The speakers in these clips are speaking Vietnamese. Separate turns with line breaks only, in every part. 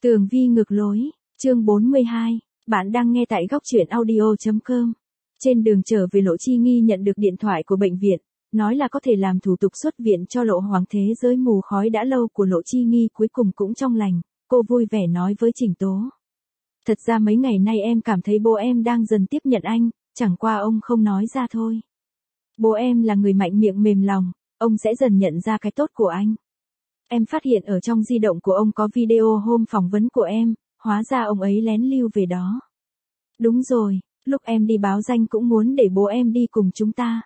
Tường vi ngược lối, chương 42, bạn đang nghe tại góc truyện audio.com. Trên đường trở về Lộ Chi Nghi nhận được điện thoại của bệnh viện, nói là có thể làm thủ tục xuất viện cho Lộ Hoàng. Thế giới mù khói đã lâu của Lộ Chi Nghi cuối cùng cũng trong lành, cô vui vẻ nói với Trình Tố. Thật ra mấy ngày nay em cảm thấy bố em đang dần tiếp nhận anh, chẳng qua ông không nói ra thôi. Bố em là người mạnh miệng mềm lòng, ông sẽ dần nhận ra cái tốt của anh. Em phát hiện ở trong di động của ông có video hôm phỏng vấn của em, hóa ra ông ấy lén lưu về đó. Đúng rồi, lúc em đi báo danh cũng muốn để bố em đi cùng chúng ta.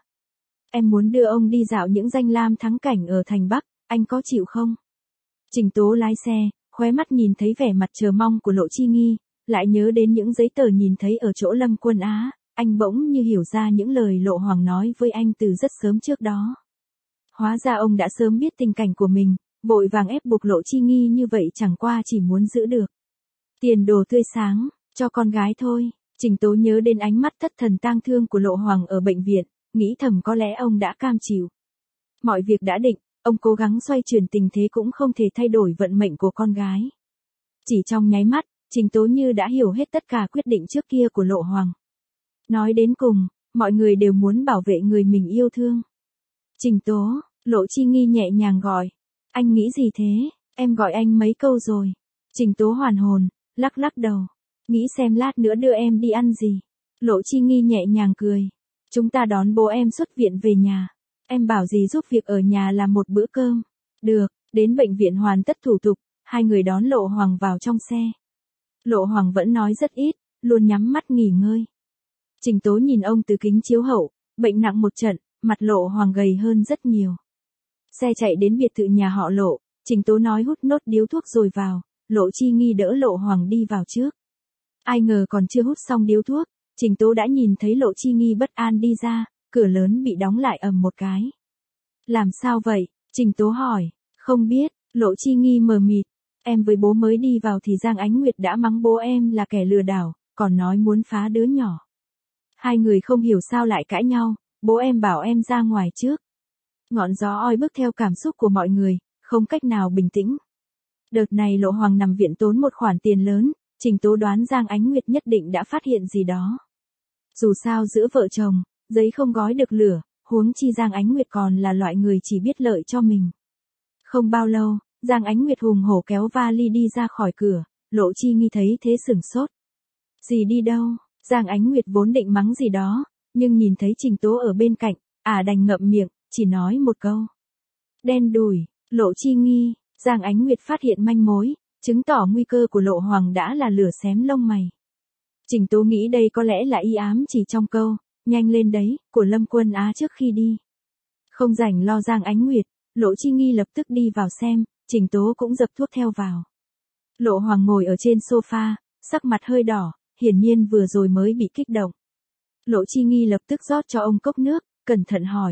Em muốn đưa ông đi dạo những danh lam thắng cảnh ở thành Bắc, anh có chịu không? Trình Tố lái xe, khóe mắt nhìn thấy vẻ mặt chờ mong của Lộ Chi Nghi, lại nhớ đến những giấy tờ nhìn thấy ở chỗ Lâm Quân Á, anh bỗng như hiểu ra những lời Lộ Hoàng nói với anh từ rất sớm trước đó. Hóa ra ông đã sớm biết tình cảnh của mình, vội vàng ép buộc Lộ Chi Nghi như vậy chẳng qua chỉ muốn giữ được tiền đồ tươi sáng cho con gái thôi. Trình Tố nhớ đến ánh mắt thất thần tang thương của Lộ Hoàng ở bệnh viện, nghĩ thầm có lẽ ông đã cam chịu. Mọi việc đã định, ông cố gắng xoay chuyển tình thế cũng không thể thay đổi vận mệnh của con gái. Chỉ trong nháy mắt, Trình Tố như đã hiểu hết tất cả quyết định trước kia của Lộ Hoàng. Nói đến cùng, mọi người đều muốn bảo vệ người mình yêu thương. Trình Tố, Lộ Chi Nghi nhẹ nhàng gọi. Anh nghĩ gì thế, em gọi anh mấy câu rồi. Trình Tố hoàn hồn, lắc đầu. Nghĩ xem lát nữa đưa em đi ăn gì. Lộ Chi Nghi nhẹ nhàng cười. Chúng ta đón bố em xuất viện về nhà. Em bảo gì giúp việc ở nhà làm một bữa cơm. Được, đến bệnh viện hoàn tất thủ tục, hai người đón Lộ Hoàng vào trong xe. Lộ Hoàng vẫn nói rất ít, luôn nhắm mắt nghỉ ngơi. Trình Tố nhìn ông từ kính chiếu hậu, bệnh nặng một trận, mặt Lộ Hoàng gầy hơn rất nhiều. Xe chạy đến biệt thự nhà họ Lộ, Trình Tố nói hút nốt điếu thuốc rồi vào, Lộ Chi Nghi đỡ Lộ Hoàng đi vào trước. Ai ngờ còn chưa hút xong điếu thuốc, Trình Tố đã nhìn thấy Lộ Chi Nghi bất an đi ra, cửa lớn bị đóng lại ầm một cái. Làm sao vậy? Trình Tố hỏi. Không biết, Lộ Chi Nghi mờ mịt. Em với bố mới đi vào thì Giang Ánh Nguyệt đã mắng bố em là kẻ lừa đảo, còn nói muốn phá đứa nhỏ. Hai người không hiểu sao lại cãi nhau, bố em bảo em ra ngoài trước. Ngọn gió oi bức theo cảm xúc của mọi người, không cách nào bình tĩnh. Đợt này Lộ Hoàng nằm viện tốn một khoản tiền lớn, Trình Tố đoán Giang Ánh Nguyệt nhất định đã phát hiện gì đó. Dù sao giữa vợ chồng, giấy không gói được lửa, huống chi Giang Ánh Nguyệt còn là loại người chỉ biết lợi cho mình. Không bao lâu, Giang Ánh Nguyệt hùng hổ kéo vali đi ra khỏi cửa, Lộ Chi Nghi thấy thế sửng sốt. Gì đi đâu? Giang Ánh Nguyệt vốn định mắng gì đó, nhưng nhìn thấy Trình Tố ở bên cạnh, đành ngậm miệng, chỉ nói một câu. Đen đủi, Lộ Chi Nghi. Giang Ánh Nguyệt phát hiện manh mối, chứng tỏ nguy cơ của Lộ Hoàng đã là lửa xém lông mày. Trình Tố nghĩ đây có lẽ là y ám chỉ trong câu, nhanh lên đấy, của Lâm Quân Á trước khi đi. Không rảnh lo Giang Ánh Nguyệt, Lộ Chi Nghi lập tức đi vào xem, Trình Tố cũng dập thuốc theo vào. Lộ Hoàng ngồi ở trên sofa, sắc mặt hơi đỏ, hiển nhiên vừa rồi mới bị kích động. Lộ Chi Nghi lập tức rót cho ông cốc nước, cẩn thận hỏi.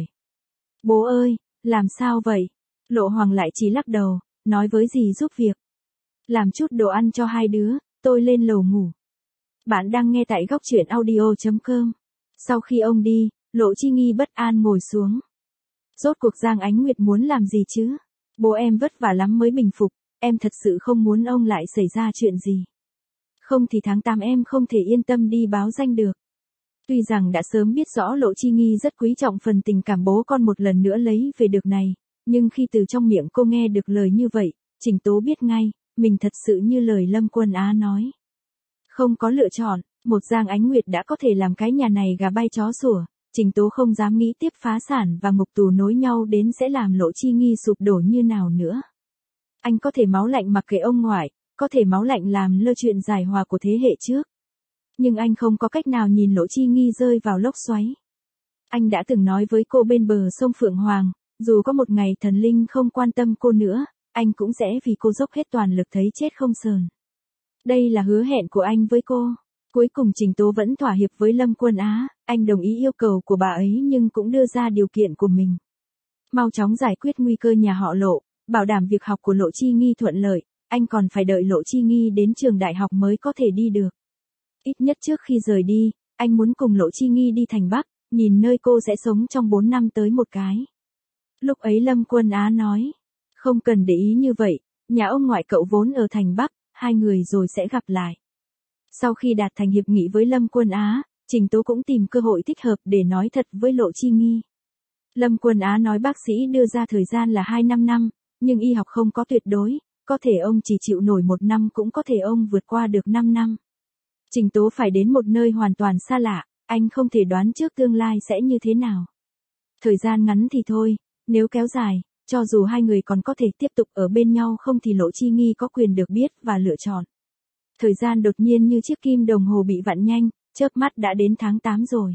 Bố ơi, làm sao vậy? Lộ Hoàng lại chỉ lắc đầu, nói với dì giúp việc. Làm chút đồ ăn cho hai đứa, tôi lên lầu ngủ. Bạn đang nghe tại góc truyện audio.com. Sau khi ông đi, Lộ Chi Nghi bất an ngồi xuống. Rốt cuộc Giang Ánh Nguyệt muốn làm gì chứ? Bố em vất vả lắm mới bình phục, em thật sự không muốn ông lại xảy ra chuyện gì. Không thì tháng 8 em không thể yên tâm đi báo danh được. Tuy rằng đã sớm biết rõ Lộ Chi Nghi rất quý trọng phần tình cảm bố con một lần nữa lấy về được này, nhưng khi từ trong miệng cô nghe được lời như vậy, Trình Tố biết ngay, mình thật sự như lời Lâm Quân Á nói. Không có lựa chọn, một Giang Ánh Nguyệt đã có thể làm cái nhà này gà bay chó sủa, Trình Tố không dám nghĩ tiếp phá sản và ngục tù nối nhau đến sẽ làm Lộ Chi Nghi sụp đổ như nào nữa. Anh có thể máu lạnh mặc kệ ông ngoại, có thể máu lạnh làm lơ chuyện giải hòa của thế hệ trước. Nhưng anh không có cách nào nhìn Lộ Chi Nghi rơi vào lốc xoáy. Anh đã từng nói với cô bên bờ sông Phượng Hoàng, dù có một ngày thần linh không quan tâm cô nữa, anh cũng sẽ vì cô dốc hết toàn lực thấy chết không sờn. Đây là hứa hẹn của anh với cô. Cuối cùng Trình Tố vẫn thỏa hiệp với Lâm Quân Á, anh đồng ý yêu cầu của bà ấy nhưng cũng đưa ra điều kiện của mình. Mau chóng giải quyết nguy cơ nhà họ Lộ, bảo đảm việc học của Lộ Chi Nghi thuận lợi, anh còn phải đợi Lộ Chi Nghi đến trường đại học mới có thể đi được. Ít nhất trước khi rời đi, anh muốn cùng Lộ Chi Nghi đi thành Bắc, nhìn nơi cô sẽ sống trong 4 năm tới một cái. Lúc ấy Lâm Quân Á nói, không cần để ý như vậy, nhà ông ngoại cậu vốn ở thành Bắc, hai người rồi sẽ gặp lại. Sau khi đạt thành hiệp nghị với Lâm Quân Á, Trình Tố cũng tìm cơ hội thích hợp để nói thật với Lộ Chi Nghi. Lâm Quân Á nói bác sĩ đưa ra thời gian là 2-5 năm, nhưng y học không có tuyệt đối, có thể ông chỉ chịu nổi 1 năm cũng có thể ông vượt qua được 5 năm. Trình Tố phải đến một nơi hoàn toàn xa lạ, anh không thể đoán trước tương lai sẽ như thế nào. Thời gian ngắn thì thôi, nếu kéo dài, cho dù hai người còn có thể tiếp tục ở bên nhau không thì Lộ Chi Nghi có quyền được biết và lựa chọn. Thời gian đột nhiên như chiếc kim đồng hồ bị vặn nhanh, chớp mắt đã đến tháng 8 rồi.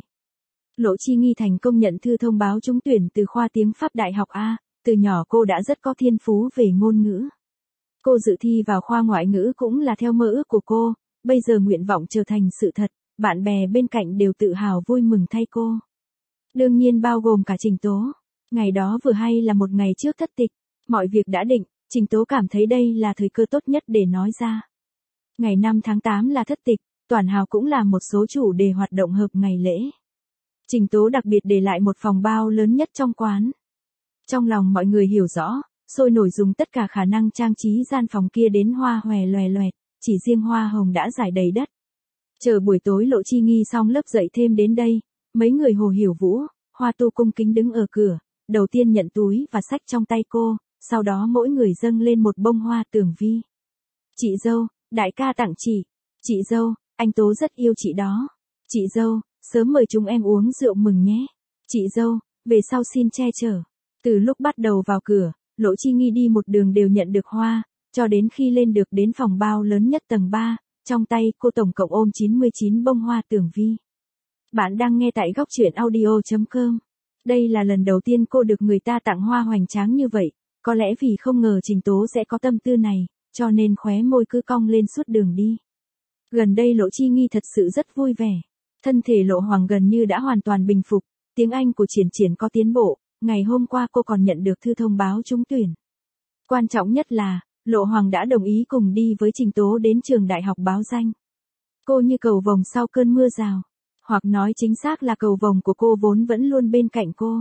Lộ Chi Nghi thành công nhận thư thông báo trúng tuyển từ khoa tiếng Pháp Đại học A, từ nhỏ cô đã rất có thiên phú về ngôn ngữ. Cô dự thi vào khoa ngoại ngữ cũng là theo mơ ước của cô, bây giờ nguyện vọng trở thành sự thật, bạn bè bên cạnh đều tự hào vui mừng thay cô. Đương nhiên bao gồm cả Trình Tố. Ngày đó vừa hay là một ngày trước thất tịch, mọi việc đã định, Trình Tố cảm thấy đây là thời cơ tốt nhất để nói ra. Ngày 5 tháng 8 là thất tịch, Toàn Hào cũng làm một số chủ đề hoạt động hợp ngày lễ. Trình Tố đặc biệt để lại một phòng bao lớn nhất trong quán. Trong lòng mọi người hiểu rõ, sôi nổi dùng tất cả khả năng trang trí gian phòng kia đến hoa hòe loè loẹt, chỉ riêng hoa hồng đã rải đầy đất. Chờ buổi tối Lộ Chi Nghi xong lớp dậy thêm đến đây, mấy người Hồ Hiểu Vũ, Hoa Tu cung kính đứng ở cửa, đầu tiên nhận túi và xách trong tay cô, sau đó mỗi người dâng lên một bông hoa tường vi. Chị dâu, đại ca tặng chị. Chị dâu, anh Tố rất yêu chị đó. Chị dâu, sớm mời chúng em uống rượu mừng nhé. Chị dâu, về sau xin che chở. Từ lúc bắt đầu vào cửa, Lộ Chi Nghi đi một đường đều nhận được hoa, cho đến khi lên được đến phòng bao lớn nhất tầng 3, trong tay cô tổng cộng ôm 99 bông hoa tường vi. Bạn đang nghe tại góc truyện audio.com. Đây là lần đầu tiên cô được người ta tặng hoa hoành tráng như vậy, có lẽ vì không ngờ Trình Tố sẽ có tâm tư này, cho nên khóe môi cứ cong lên suốt đường đi. Gần đây Lộ Chi Nghi thật sự rất vui vẻ. Thân thể Lộ Hoàng gần như đã hoàn toàn bình phục, tiếng Anh của Triển Triển có tiến bộ, ngày hôm qua cô còn nhận được thư thông báo trúng tuyển. Quan trọng nhất là, Lộ Hoàng đã đồng ý cùng đi với Trình Tố đến trường đại học báo danh. Cô như cầu vồng sau cơn mưa rào, hoặc nói chính xác là cầu vồng của cô vốn vẫn luôn bên cạnh cô.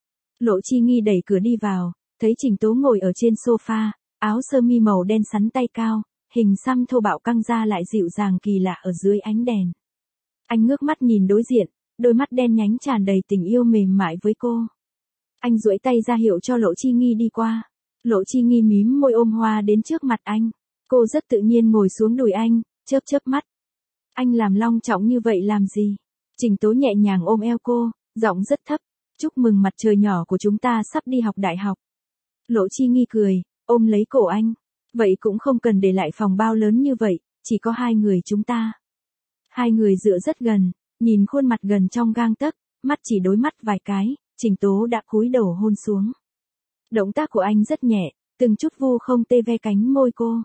Lộ Chi Nghi đẩy cửa đi vào, thấy Trình Tố ngồi ở trên sofa, áo sơ mi màu đen sắn tay cao, hình xăm thô bạo căng ra lại dịu dàng kỳ lạ ở dưới ánh đèn. Anh ngước mắt nhìn đối diện, đôi mắt đen nhánh tràn đầy tình yêu mềm mại với cô. Anh duỗi tay ra hiệu cho Lộ Chi Nghi đi qua. Lộ Chi Nghi mím môi ôm hoa đến trước mặt anh. Cô rất tự nhiên ngồi xuống đùi anh, chớp chớp mắt. Anh làm long trọng như vậy làm gì? Trình Tố nhẹ nhàng ôm eo cô, giọng rất thấp. Chúc mừng mặt trời nhỏ của chúng ta sắp đi học đại học. Lộ Chi Nghi cười, ôm lấy cổ anh. Vậy cũng không cần để lại phòng bao lớn như vậy, chỉ có hai người chúng ta. Hai người dựa rất gần, nhìn khuôn mặt gần trong gang tấc, mắt chỉ đối mắt vài cái, Trình Tố đã cúi đầu hôn xuống. Động tác của anh rất nhẹ, từng chút vu không tê ve cánh môi cô.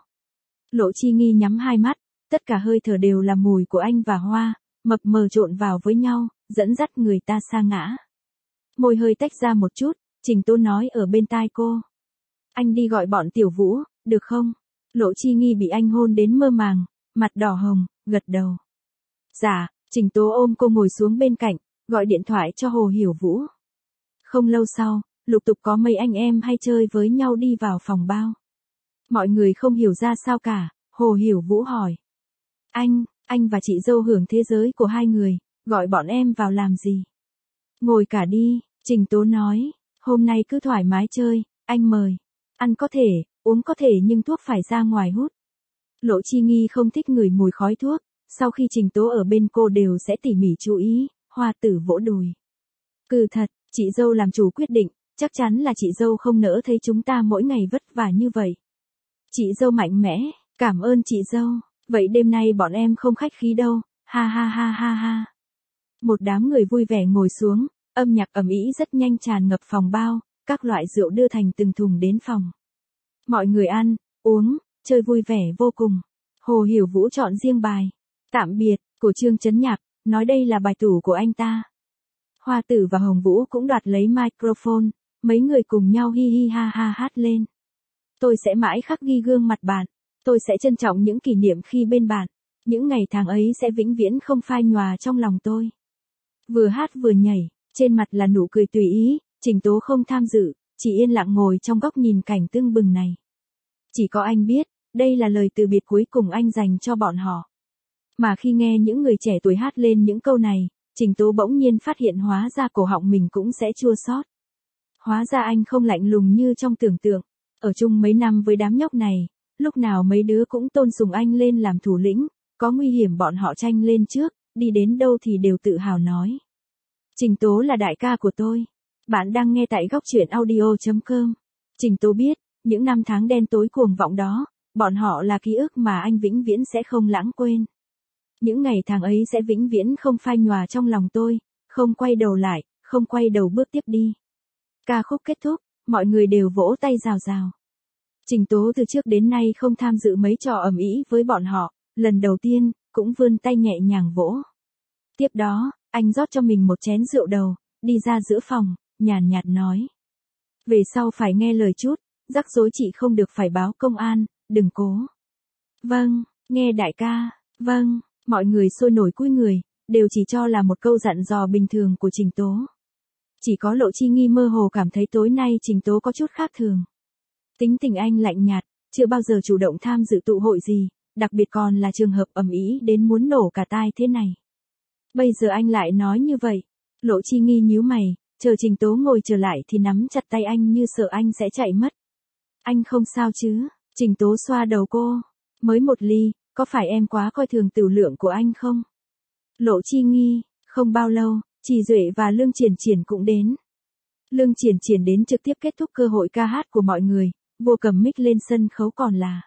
Lộ Chi Nghi nhắm hai mắt, tất cả hơi thở đều là mùi của anh và hoa, mập mờ trộn vào với nhau, dẫn dắt người ta sa ngã. Môi hơi tách ra một chút, Trình Tố nói ở bên tai cô. Anh đi gọi bọn Tiểu Vũ, được không? Lộ Chi Nghi bị anh hôn đến mơ màng, mặt đỏ hồng, gật đầu. Dạ, Trình Tố ôm cô ngồi xuống bên cạnh, gọi điện thoại cho Hồ Hiểu Vũ. Không lâu sau, lục tục có mấy anh em hay chơi với nhau đi vào phòng bao. Mọi người không hiểu ra sao cả, Hồ Hiểu Vũ hỏi. Anh và chị dâu hưởng thế giới của hai người, gọi bọn em vào làm gì? Ngồi cả đi, Trình Tố nói, hôm nay cứ thoải mái chơi, anh mời. Ăn có thể, uống có thể nhưng thuốc phải ra ngoài hút. Lộ Chi Nghi không thích ngửi mùi khói thuốc, sau khi Trình Tố ở bên cô đều sẽ tỉ mỉ chú ý, Hoa Tử vỗ đùi. Thật, chị dâu làm chủ quyết định, chắc chắn là chị dâu không nỡ thấy chúng ta mỗi ngày vất vả như vậy. Chị dâu mạnh mẽ, cảm ơn chị dâu, vậy đêm nay bọn em không khách khí đâu, ha ha ha ha ha. Một đám người vui vẻ ngồi xuống, âm nhạc ầm ĩ rất nhanh tràn ngập phòng bao, các loại rượu đưa thành từng thùng đến phòng. Mọi người ăn, uống, chơi vui vẻ vô cùng. Hồ Hiểu Vũ chọn riêng bài Tạm biệt của Trương Chấn Nhạc, nói đây là bài tủ của anh ta. Hoa Tử và Hồng Vũ cũng đoạt lấy microphone, mấy người cùng nhau hi hi ha ha hát lên. Tôi sẽ mãi khắc ghi gương mặt bạn, tôi sẽ trân trọng những kỷ niệm khi bên bạn, những ngày tháng ấy sẽ vĩnh viễn không phai nhòa trong lòng tôi. Vừa hát vừa nhảy, trên mặt là nụ cười tùy ý, Trình Tố không tham dự, chỉ yên lặng ngồi trong góc nhìn cảnh tưng bừng này. Chỉ có anh biết, đây là lời từ biệt cuối cùng anh dành cho bọn họ. Mà khi nghe những người trẻ tuổi hát lên những câu này, Trình Tố bỗng nhiên phát hiện hóa ra cổ họng mình cũng sẽ chua xót. Hóa ra anh không lạnh lùng như trong tưởng tượng. Ở chung mấy năm với đám nhóc này, lúc nào mấy đứa cũng tôn sùng anh lên làm thủ lĩnh, có nguy hiểm bọn họ tranh lên trước, đi đến đâu thì đều tự hào nói. Trình Tố là đại ca của tôi. Bạn đang nghe tại góc truyện audio.com. Trình Tố biết, những năm tháng đen tối cuồng vọng đó, bọn họ là ký ức mà anh vĩnh viễn sẽ không lãng quên. Những ngày tháng ấy sẽ vĩnh viễn không phai nhòa trong lòng tôi, không quay đầu lại, không quay đầu bước tiếp đi. Ca khúc kết thúc, mọi người đều vỗ tay rào rào. Trình Tố từ trước đến nay không tham dự mấy trò ầm ĩ với bọn họ, lần đầu tiên, cũng vươn tay nhẹ nhàng vỗ. Tiếp đó, anh rót cho mình một chén rượu đầu, đi ra giữa phòng, nhàn nhạt nói. Về sau phải nghe lời chút, rắc rối chị không được phải báo công an, đừng cố. Vâng, nghe đại ca, vâng, mọi người sôi nổi cúi người, đều chỉ cho là một câu dặn dò bình thường của Trình Tố. Chỉ có Lộ Chi Nghi mơ hồ cảm thấy tối nay Trình Tố có chút khác thường. Tính tình anh lạnh nhạt, chưa bao giờ chủ động tham dự tụ hội gì, đặc biệt còn là trường hợp ầm ĩ đến muốn nổ cả tai thế này. Bây giờ anh lại nói như vậy. Lộ Chi Nghi nhíu mày, chờ Trình Tố ngồi trở lại thì nắm chặt tay anh như sợ anh sẽ chạy mất. Anh không sao chứ? Trình Tố xoa đầu cô. Mới một ly, có phải em quá coi thường tửu lượng của anh không? Lộ Chi Nghi, không bao lâu, Trì Duệ và Lương Triển Triển cũng đến. Lương Triển Triển đến trực tiếp kết thúc cơ hội ca hát của mọi người, vua cầm mic lên sân khấu còn là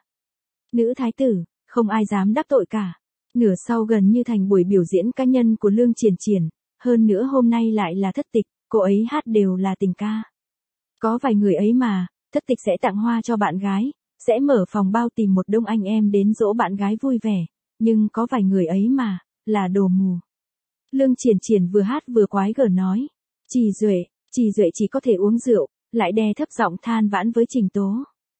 nữ thái tử, không ai dám đắc tội cả. Nửa sau gần như thành buổi biểu diễn cá nhân của Lương Triển Triển, hơn nữa hôm nay lại là thất tịch, cô ấy hát đều là tình ca. Có vài người ấy mà, thất tịch sẽ tặng hoa cho bạn gái, sẽ mở phòng bao tìm một đông anh em đến dỗ bạn gái vui vẻ, nhưng có vài người ấy mà, là đồ mù. Lương Triển Triển vừa hát vừa quái gở nói, Trì Duệ chỉ có thể uống rượu, lại đè thấp giọng than vãn với Trình Tố.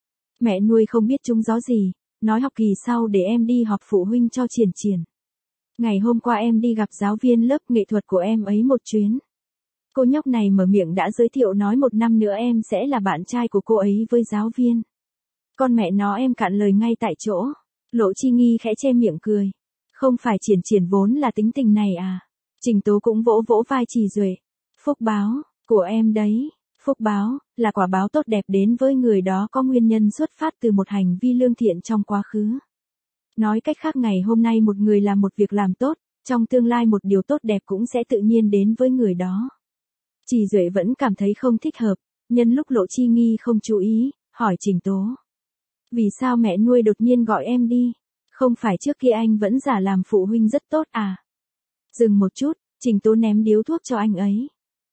Mẹ nuôi không biết trúng gió gì, nói học kỳ sau để em đi họp phụ huynh cho Triển Triển. Ngày hôm qua em đi gặp giáo viên lớp nghệ thuật của em ấy một chuyến. Cô nhóc này mở miệng đã giới thiệu nói một năm nữa em sẽ là bạn trai của cô ấy với giáo viên. Con mẹ nó em cạn lời ngay tại chỗ. Lộ Chi Nghi khẽ che miệng cười. Không phải Triển Triển vốn là tính tình này à? Trình Tố cũng vỗ vỗ vai Trì Duệ. Phúc báo, của em đấy. Phúc báo, là quả báo tốt đẹp đến với người đó có nguyên nhân xuất phát từ một hành vi lương thiện trong quá khứ. Nói cách khác ngày hôm nay một người làm một việc làm tốt, trong tương lai một điều tốt đẹp cũng sẽ tự nhiên đến với người đó. Trì Duệ vẫn cảm thấy không thích hợp, nhân lúc Lộ Chi Nghi không chú ý, hỏi Trình Tố. Vì sao mẹ nuôi đột nhiên gọi em đi? Không phải trước kia anh vẫn giả làm phụ huynh rất tốt à? Dừng một chút, Trình Tố ném điếu thuốc cho anh ấy.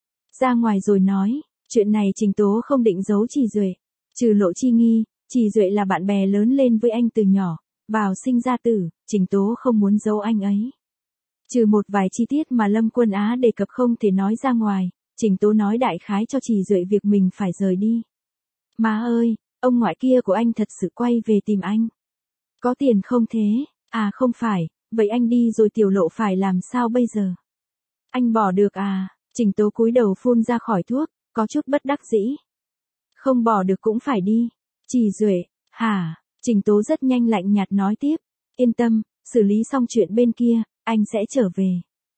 Ra ngoài rồi nói, chuyện này Trình Tố không định giấu Trì Duệ. Trừ Lộ Chi Nghi, Trì Duệ là bạn bè lớn lên với anh từ nhỏ, vào sinh ra tử, Trình Tố không muốn giấu anh ấy. Trừ một vài chi tiết mà Lâm Quân Á đề cập không thể nói ra ngoài, Trình Tố nói đại khái cho Trì Duệ việc mình phải rời đi. Má ơi, ông ngoại kia của anh thật sự quay về tìm anh. Có tiền không thế? À không phải, vậy anh đi rồi Tiểu Lộ phải làm sao bây giờ? Anh bỏ được à? Trình Tố cúi đầu phun ra khỏi thuốc, có chút bất đắc dĩ. Không bỏ được cũng phải đi. Trì Duệ, hả? Trình Tố rất nhanh lạnh nhạt nói tiếp. Yên tâm, xử lý xong chuyện bên kia, anh sẽ trở về.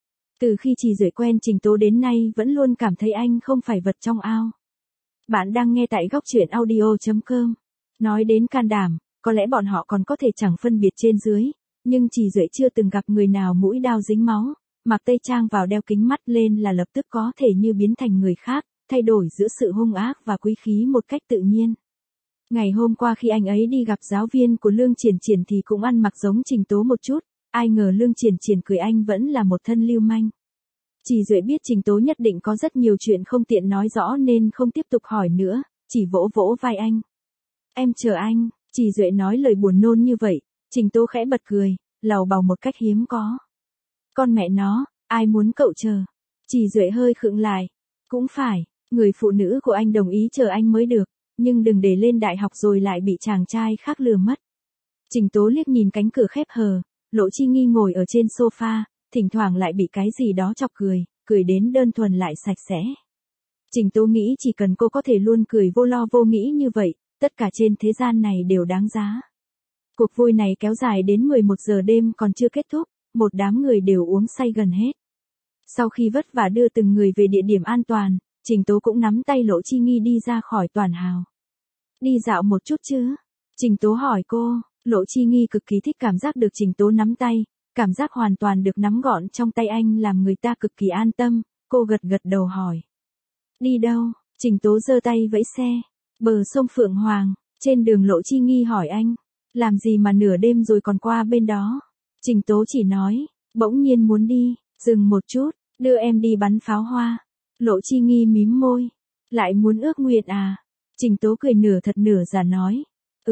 Từ khi Trì Duệ quen Trình Tố đến nay vẫn luôn cảm thấy anh không phải vật trong ao. Bạn đang nghe tại góc truyện audio.com. Nói đến can đảm, có lẽ bọn họ còn có thể chẳng phân biệt trên dưới, nhưng Trì Duệ chưa từng gặp người nào mũi đao dính máu, mặc tây trang vào đeo kính mắt lên là lập tức có thể như biến thành người khác, thay đổi giữa sự hung ác và quý khí một cách tự nhiên. Ngày hôm qua khi anh ấy đi gặp giáo viên của Lương Triển Triển thì cũng ăn mặc giống Trình Tố một chút, ai ngờ Lương Triển Triển cười anh vẫn là một thân lưu manh. Trì Duệ biết Trình Tố nhất định có rất nhiều chuyện không tiện nói rõ nên không tiếp tục hỏi nữa, chỉ vỗ vỗ vai anh. Em chờ anh, Trì Duệ nói lời buồn nôn như vậy, Trình Tố khẽ bật cười, lầu bầu một cách hiếm có. Con mẹ nó, ai muốn cậu chờ? Trì Duệ hơi khựng lại. Cũng phải, người phụ nữ của anh đồng ý chờ anh mới được, nhưng đừng để lên đại học rồi lại bị chàng trai khác lừa mất. Trình Tố liếc nhìn cánh cửa khép hờ, Lộ Chi Nghi ngồi ở trên sofa, thỉnh thoảng lại bị cái gì đó chọc cười, cười đến đơn thuần lại sạch sẽ. Trình Tố nghĩ chỉ cần cô có thể luôn cười vô lo vô nghĩ như vậy, tất cả trên thế gian này đều đáng giá. Cuộc vui này kéo dài đến 11 giờ đêm còn chưa kết thúc, một đám người đều uống say gần hết. Sau khi vất vả đưa từng người về địa điểm an toàn, Trình Tố cũng nắm tay Lộ Chi Nghi đi ra khỏi toàn hào. Đi dạo một chút chứ? Trình Tố hỏi cô, Lộ Chi Nghi cực kỳ thích cảm giác được Trình Tố nắm tay, cảm giác hoàn toàn được nắm gọn trong tay anh làm người ta cực kỳ an tâm, cô gật gật đầu hỏi. Đi đâu? Trình Tố giơ tay vẫy xe. Bờ sông Phượng Hoàng, trên đường Lộ Chi Nghi hỏi anh, làm gì mà nửa đêm rồi còn qua bên đó? Trình Tố chỉ nói, bỗng nhiên muốn đi, dừng một chút, đưa em đi bắn pháo hoa. Lộ Chi Nghi mím môi, lại muốn ước nguyện à? Trình Tố cười nửa thật nửa giả nói,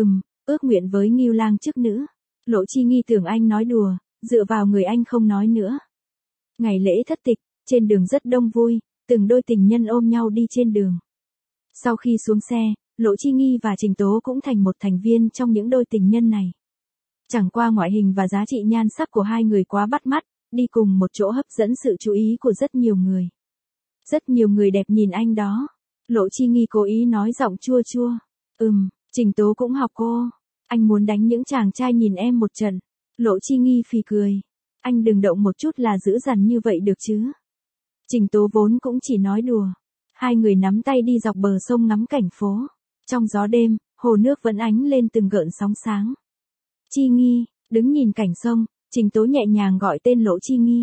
ước nguyện với Ngưu Lang chức nữ. Lộ Chi Nghi tưởng anh nói đùa, dựa vào người anh không nói nữa. Ngày lễ thất tịch, trên đường rất đông vui, từng đôi tình nhân ôm nhau đi trên đường. Sau khi xuống xe, Lộ Chi Nghi và Trình Tố cũng thành một thành viên trong những đôi tình nhân này. Chẳng qua ngoại hình và giá trị nhan sắc của hai người quá bắt mắt, đi cùng một chỗ hấp dẫn sự chú ý của rất nhiều người. Rất nhiều người đẹp nhìn anh đó. Lộ Chi Nghi cố ý nói giọng chua chua. Trình Tố cũng học cô. Anh muốn đánh những chàng trai nhìn em một trận. Lộ Chi Nghi phì cười. Anh đừng động một chút là dữ dằn như vậy được chứ. Trình Tố vốn cũng chỉ nói đùa. Hai người nắm tay đi dọc bờ sông ngắm cảnh phố. Trong gió đêm, hồ nước vẫn ánh lên từng gợn sóng sáng. Chi Nghi, đứng nhìn cảnh sông, Trình Tố nhẹ nhàng gọi tên Lộ Chi Nghi.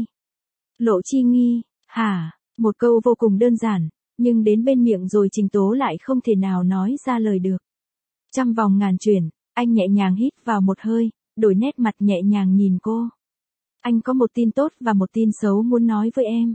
Lộ Chi Nghi, hả? Một câu vô cùng đơn giản, nhưng đến bên miệng rồi Trình Tố lại không thể nào nói ra lời được. Trăm vòng ngàn chuyển, anh nhẹ nhàng hít vào một hơi, đổi nét mặt nhẹ nhàng nhìn cô. Anh có một tin tốt và một tin xấu muốn nói với em.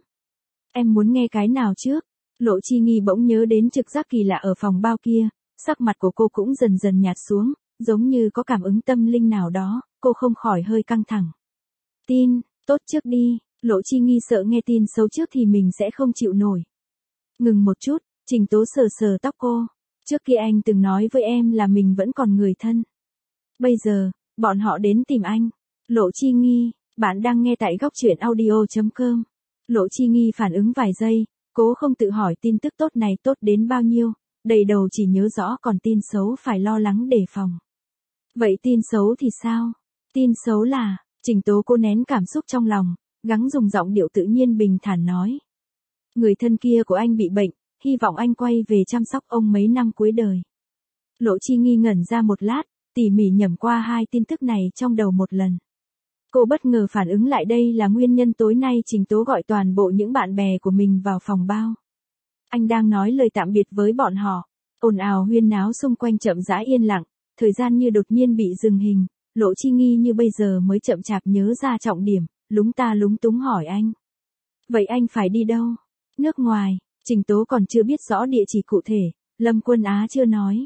Em muốn nghe cái nào trước? Lộ Chi Nghi bỗng nhớ đến trực giác kỳ lạ ở phòng bao kia, sắc mặt của cô cũng dần dần nhạt xuống, giống như có cảm ứng tâm linh nào đó, cô không khỏi hơi căng thẳng. Tin, tốt trước đi, Lộ Chi Nghi sợ nghe tin xấu trước thì mình sẽ không chịu nổi. Ngừng một chút, Trình Tố sờ sờ tóc cô. Trước kia anh từng nói với em là mình vẫn còn người thân. Bây giờ, bọn họ đến tìm anh. Lộ Chi Nghi, bạn đang nghe tại góc truyện audio.com. Lộ Chi Nghi phản ứng vài giây, cố không tự hỏi tin tức tốt này tốt đến bao nhiêu, đầy đầu chỉ nhớ rõ còn tin xấu phải lo lắng đề phòng. Vậy tin xấu thì sao? Tin xấu là, Trình Tố cô nén cảm xúc trong lòng, gắng dùng giọng điệu tự nhiên bình thản nói. Người thân kia của anh bị bệnh, hy vọng anh quay về chăm sóc ông mấy năm cuối đời. Lộ Chi Nghi ngẩn ra một lát, tỉ mỉ nhẩm qua hai tin tức này trong đầu một lần. Cô bất ngờ phản ứng lại đây là nguyên nhân tối nay Trình Tố gọi toàn bộ những bạn bè của mình vào phòng bao. Anh đang nói lời tạm biệt với bọn họ. Ồn ào huyên náo xung quanh chậm rãi yên lặng, thời gian như đột nhiên bị dừng hình, Lộ Chi Nghi như bây giờ mới chậm chạp nhớ ra trọng điểm, lúng ta lúng túng hỏi anh. Vậy anh phải đi đâu? Nước ngoài. Trình Tố còn chưa biết rõ địa chỉ cụ thể, Lâm Quân Á chưa nói.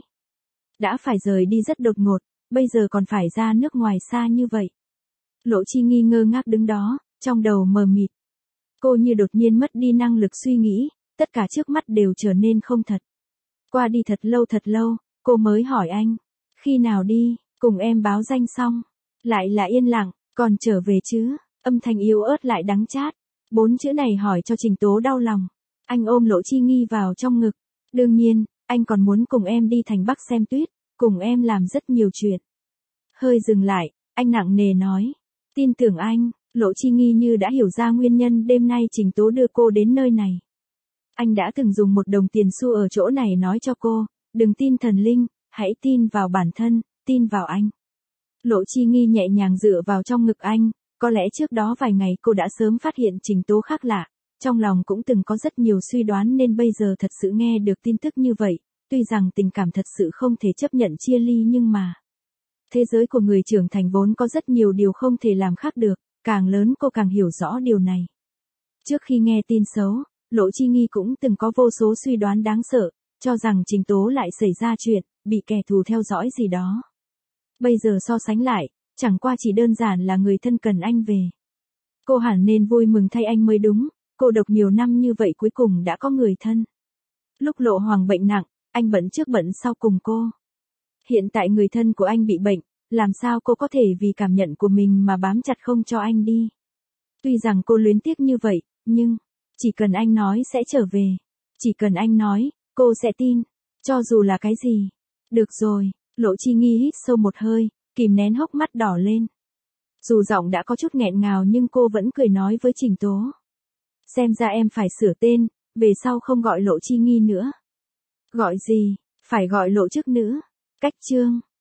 Đã phải rời đi rất đột ngột, bây giờ còn phải ra nước ngoài xa như vậy. Lộ Chi Nghi ngơ ngác đứng đó, trong đầu mờ mịt. Cô như đột nhiên mất đi năng lực suy nghĩ, tất cả trước mắt đều trở nên không thật. Qua đi thật lâu, cô mới hỏi anh. Khi nào đi, cùng em báo danh xong. Lại là yên lặng, còn trở về chứ, âm thanh yếu ớt lại đắng chát. 4 chữ này hỏi cho Trình Tố đau lòng. Anh ôm Lộ Chi Nghi vào trong ngực. Đương nhiên, anh còn muốn cùng em đi thành Bắc xem tuyết, cùng em làm rất nhiều chuyện. Hơi dừng lại, anh nặng nề nói. Tin tưởng anh, Lộ Chi Nghi như đã hiểu ra nguyên nhân đêm nay Trình Tố đưa cô đến nơi này. Anh đã từng dùng một đồng tiền xu ở chỗ này nói cho cô, đừng tin thần linh, hãy tin vào bản thân, tin vào anh. Lộ Chi Nghi nhẹ nhàng dựa vào trong ngực anh, có lẽ trước đó vài ngày cô đã sớm phát hiện Trình Tố khác lạ, trong lòng cũng từng có rất nhiều suy đoán nên bây giờ thật sự nghe được tin tức như vậy, tuy rằng tình cảm thật sự không thể chấp nhận chia ly nhưng mà thế giới của người trưởng thành vốn có rất nhiều điều không thể làm khác được, càng lớn cô càng hiểu rõ điều này. Trước khi nghe tin xấu, Lộ Chi Nghi cũng từng có vô số suy đoán đáng sợ, cho rằng Trình Tố lại xảy ra chuyện, bị kẻ thù theo dõi gì đó. Bây giờ so sánh lại, chẳng qua chỉ đơn giản là người thân cần anh về. Cô hẳn nên vui mừng thay anh mới đúng, cô độc nhiều năm như vậy cuối cùng đã có người thân. Lúc Lộ Hoàng bệnh nặng, anh bận trước bận sau cùng cô. Hiện tại người thân của anh bị bệnh, làm sao cô có thể vì cảm nhận của mình mà bám chặt không cho anh đi. Tuy rằng cô luyến tiếc như vậy, nhưng chỉ cần anh nói sẽ trở về. Chỉ cần anh nói, cô sẽ tin. Cho dù là cái gì. Được rồi, Lộ Chi Nghi hít sâu một hơi, kìm nén hốc mắt đỏ lên. Dù giọng đã có chút nghẹn ngào nhưng cô vẫn cười nói với Trình Tố. Xem ra em phải sửa tên, về sau không gọi Lộ Chi Nghi nữa. Gọi gì? Phải gọi Lộ Chức Nữ. Cách chương.